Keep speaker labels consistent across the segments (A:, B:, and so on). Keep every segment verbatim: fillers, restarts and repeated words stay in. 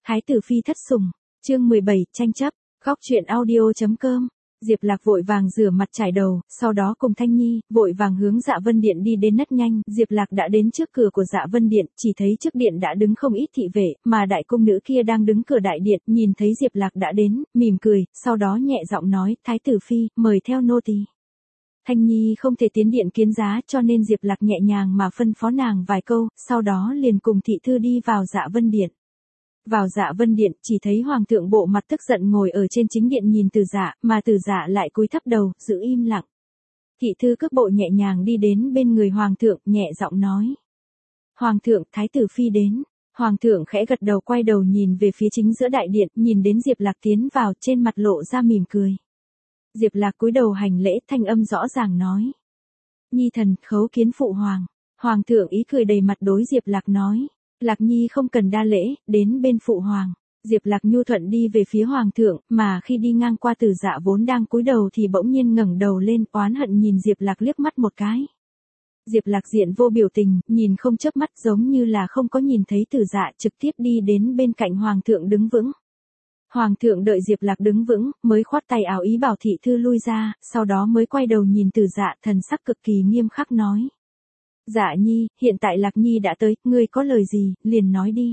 A: Thái tử phi thất sủng, chương mười bảy, tranh chấp, góc truyện audio.com. Diệp Lạc vội vàng rửa mặt trải đầu, sau đó cùng Thanh Nhi, vội vàng hướng Dạ Vân Điện đi đến rất nhanh. Diệp Lạc đã đến trước cửa của Dạ Vân Điện, chỉ thấy trước điện đã đứng không ít thị vệ, mà đại cung nữ kia đang đứng cửa đại điện, nhìn thấy Diệp Lạc đã đến, mỉm cười, sau đó nhẹ giọng nói, Thái tử phi, mời theo nô tỳ. Thanh Nhi không thể tiến điện kiến giá cho nên Diệp Lạc nhẹ nhàng mà phân phó nàng vài câu, sau đó liền cùng thị thư đi vào Dạ Vân Điện. Vào Dạ Vân Điện, chỉ thấy hoàng thượng bộ mặt tức giận ngồi ở trên chính điện nhìn Từ Dạ, mà Từ Dạ lại cúi thấp đầu, giữ im lặng. Thị thư cước bộ nhẹ nhàng đi đến bên người hoàng thượng, nhẹ giọng nói: "Hoàng thượng, thái tử phi đến." Hoàng thượng khẽ gật đầu, quay đầu nhìn về phía chính giữa đại điện, nhìn đến Diệp Lạc tiến vào, trên mặt lộ ra mỉm cười. Diệp Lạc cúi đầu hành lễ, thanh âm rõ ràng nói: "Nhi thần khấu kiến phụ hoàng." Hoàng thượng ý cười đầy mặt đối Diệp Lạc nói: "Lạc Nhi không cần đa lễ, đến bên phụ hoàng." Diệp Lạc nhu thuận đi về phía hoàng thượng, mà khi đi ngang qua Từ Dạ vốn đang cúi đầu thì bỗng nhiên ngẩng đầu lên, oán hận nhìn Diệp Lạc liếc mắt một cái. Diệp Lạc diện vô biểu tình, nhìn không chớp mắt, giống như là không có nhìn thấy Từ Dạ, trực tiếp đi đến bên cạnh hoàng thượng đứng vững. Hoàng thượng đợi Diệp Lạc đứng vững, mới khoát tay áo ý bảo thị thư lui ra, sau đó mới quay đầu nhìn Từ Dạ, thần sắc cực kỳ nghiêm khắc nói: "Dạ Nhi, hiện tại Lạc Nhi đã tới, ngươi có lời gì, liền nói đi."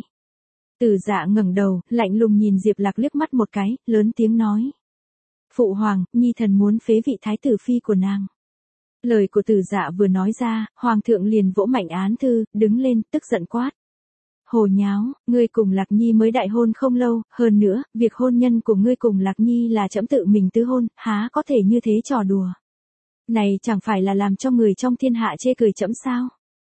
A: Từ Dạ ngẩng đầu, lạnh lùng nhìn Diệp Lạc liếc mắt một cái, lớn tiếng nói: "Phụ hoàng, Nhi thần muốn phế vị thái tử phi của nàng." Lời của Từ Dạ vừa nói ra, hoàng thượng liền vỗ mạnh án thư, đứng lên, tức giận quát: "Hồ nháo, ngươi cùng Lạc Nhi mới đại hôn không lâu, hơn nữa, việc hôn nhân của ngươi cùng Lạc Nhi là trẫm tự mình tứ hôn, há có thể như thế trò đùa. Này chẳng phải là làm cho người trong thiên hạ chê cười trẫm sao?"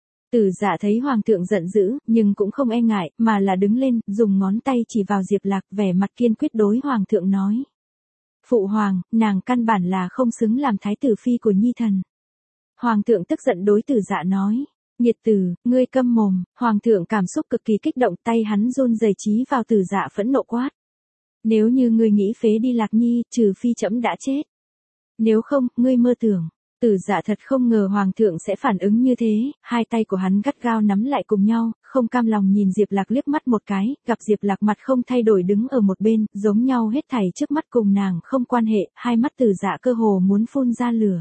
A: Từ Dạ thấy hoàng thượng giận dữ, nhưng cũng không e ngại, mà là đứng lên, dùng ngón tay chỉ vào Diệp Lạc, vẻ mặt kiên quyết đối hoàng thượng nói: "Phụ hoàng, nàng căn bản là không xứng làm thái tử phi của Nhi thần." Hoàng thượng tức giận đối Từ Dạ nói: "Nghiệt tử, ngươi câm mồm." Hoàng thượng cảm xúc cực kỳ kích động, tay hắn run rẩy chí vào Từ Dạ phẫn nộ quát: "Nếu như ngươi nghĩ phế đi Lạc Nhi, trừ phi trẫm đã chết. Nếu không, ngươi mơ tưởng." Từ Dạ thật không ngờ hoàng thượng sẽ phản ứng như thế, hai tay của hắn gắt gao nắm lại cùng nhau, không cam lòng nhìn Diệp Lạc liếc mắt một cái, gặp Diệp Lạc mặt không thay đổi đứng ở một bên, giống nhau hết thảy trước mắt cùng nàng không quan hệ, hai mắt Từ Dạ cơ hồ muốn phun ra lửa.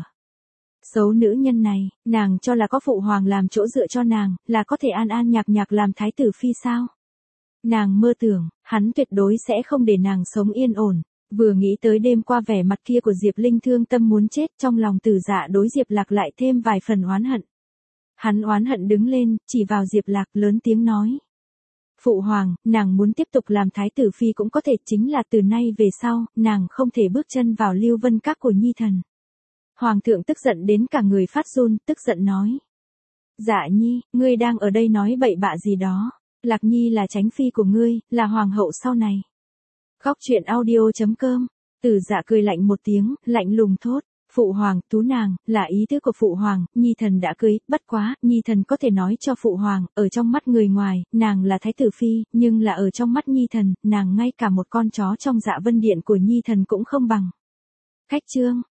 A: Xấu nữ nhân này, nàng cho là có phụ hoàng làm chỗ dựa cho nàng, là có thể an an nhạc nhạc làm thái tử phi sao? Nàng mơ tưởng, hắn tuyệt đối sẽ không để nàng sống yên ổn. Vừa nghĩ tới đêm qua vẻ mặt kia của Diệp Linh thương tâm muốn chết, trong lòng Từ Dạ đối Diệp Lạc lại thêm vài phần oán hận. Hắn oán hận đứng lên, chỉ vào Diệp Lạc lớn tiếng nói: "Phụ hoàng, nàng muốn tiếp tục làm thái tử phi cũng có thể, chính là từ nay về sau, nàng không thể bước chân vào Lưu Vân Các của Nhi thần." Hoàng thượng tức giận đến cả người phát run, tức giận nói: "Dạ Nhi, ngươi đang ở đây nói bậy bạ gì đó? Lạc Nhi là chánh phi của ngươi, là hoàng hậu sau này." Góc truyện audio.com. Từ Dạ cười lạnh một tiếng, lạnh lùng thốt: "Phụ hoàng, tú nàng, là ý tứ của phụ hoàng, Nhi thần đã cưới, bất quá, Nhi thần có thể nói cho phụ hoàng, ở trong mắt người ngoài, nàng là thái tử phi, nhưng là ở trong mắt Nhi thần, nàng ngay cả một con chó trong Dạ Vân Điện của Nhi thần cũng không bằng." Khách chương.